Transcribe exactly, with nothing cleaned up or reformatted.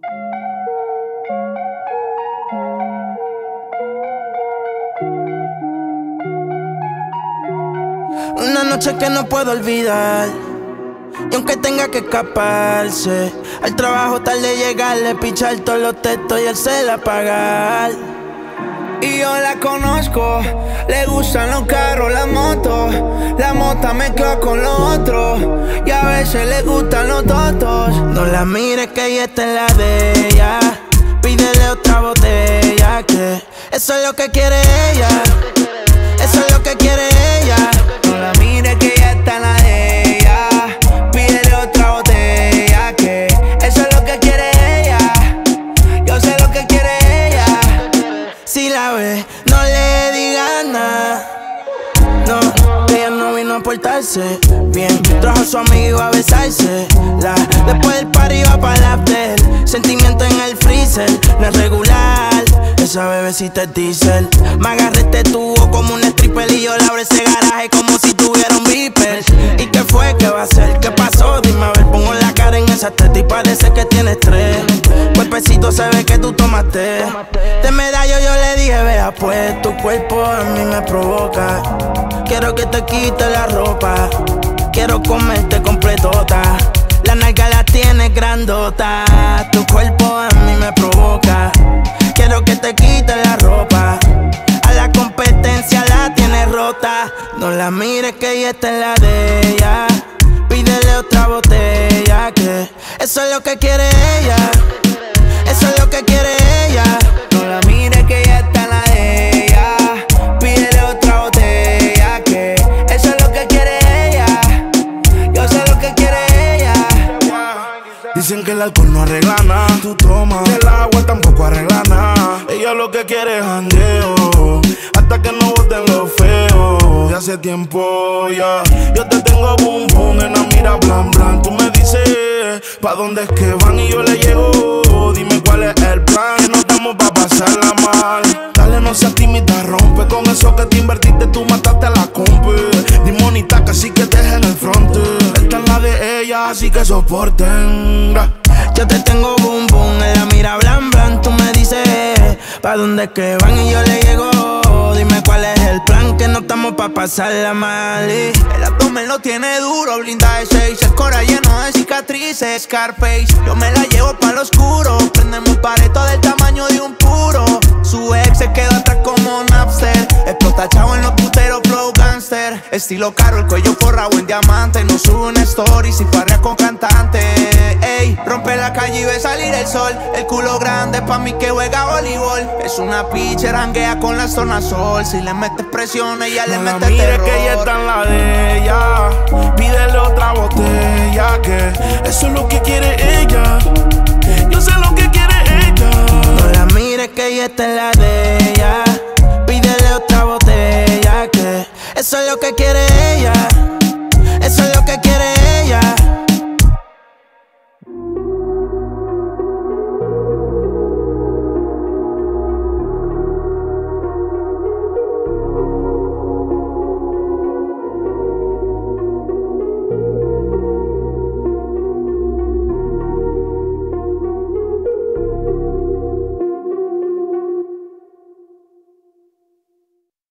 Una noche que no puedo olvidar, y aunque tenga que escaparse, al trabajo tarde llegarle, pichar todos los textos y el cel apagar. Y yo la conozco, le gustan los carros, las motos. La mota mezcla con lo otro, y a veces le gustan los totos. No la mires que ella está en la de ella, pídele otra botella, que eso es lo que quiere ella, eso es lo que quiere ella. No la mires que ella está en la de ella, pídele otra botella, que eso es lo que quiere ella, yo sé lo que quiere ella. Si la ves, no le digas nada, no, ella no vino a portarse bien, trajo a su amigo a besarse, la, después del party iba para el after, sentimiento en el freezer, no es regular, esa bebecita es diesel. Me agarré este tubo como un stripper y yo le abro ese garaje como si tuviera un beeper. ¿Y qué fue? ¿Qué va a hacer? ¿Qué pasó? Dime a ver, pongo la cara en esa teta y parece que tiene estrés. Cuerpecito se ve que tú tomaste. De medallo yo le dije, vea pues, tu cuerpo a mí me provoca. Quiero que te quite la ropa, quiero comerte completota. La nalga la tienes grandota, tu cuerpo a mí me provoca. Quiero que te quite la ropa, a la competencia la tienes rota. No la mires que ella está en la de ella, pídele otra botella, que eso es lo que quiere ella, eso es lo que quiere ella. No la mires que ella está en la de ella, pídele otra botella, que eso es lo que quiere ella, yo sé lo que quiere ella. Dicen que el alcohol no arregla nada, tú tomas, el agua tampoco arregla nada. Ella lo que quiere es jangueo, hasta que no boten lo feo. De hace tiempo ya, yo te tengo boom boom en la mira blan blan. Tú me dices, ¿pa' dónde es que van? Y yo le llego, dime cuál es el plan. Que no estamos pa' pasarla mal. Dale, no seas tímida, rompe con eso que te invertiste, tú mataste a la compa. Dimonita casi que te deja en el frente. Esta es la de ella, así que soporten. Yo te tengo boom boom en la mira blan blan. Tú me dices, ¿pa' dónde es que van? Y yo le llego, dime cuál es el plan, que no estamos pa' pasarla mal. Y el abdomen lo tiene duro, blindaje seis, el cora lleno de cicatrices, Scarface. Yo me la llevo pa' lo oscuro, prendemos un pareto del tamaño de un puro. Su ex se quedó atrás como Napster, explota chavo en los puteros, flow gangster. Estilo caro, el cuello forrado en diamante, no sube una story si farrea con cantante. Ey, rompe la calle y ve salir el sol, el culo grande pa' mí que juega voleibol. Es una pitcher, hanguea con la zona sol, si le metes presión ella le no mete la mire terror. Que ella está en la de ella, pídele otra botella, que eso es lo que quiere ella, yo sé lo que quiere ella. No la mires que ella está en la de ella, pídele otra botella, que eso es lo que quiere ella.